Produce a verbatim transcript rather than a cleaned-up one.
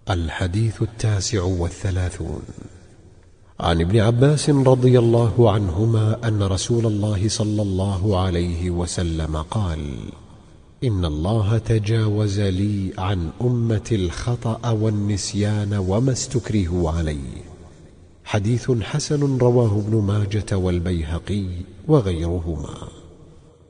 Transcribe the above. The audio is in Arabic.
الحديث التاسع والثلاثون. عن ابن عباس رضي الله عنهما أن رسول الله صلى الله عليه وسلم قال: إن الله تجاوز لي عن أمة الخطأ والنسيان وما استكرهوا عليه. حديث حسن رواه ابن ماجة والبيهقي وغيرهما.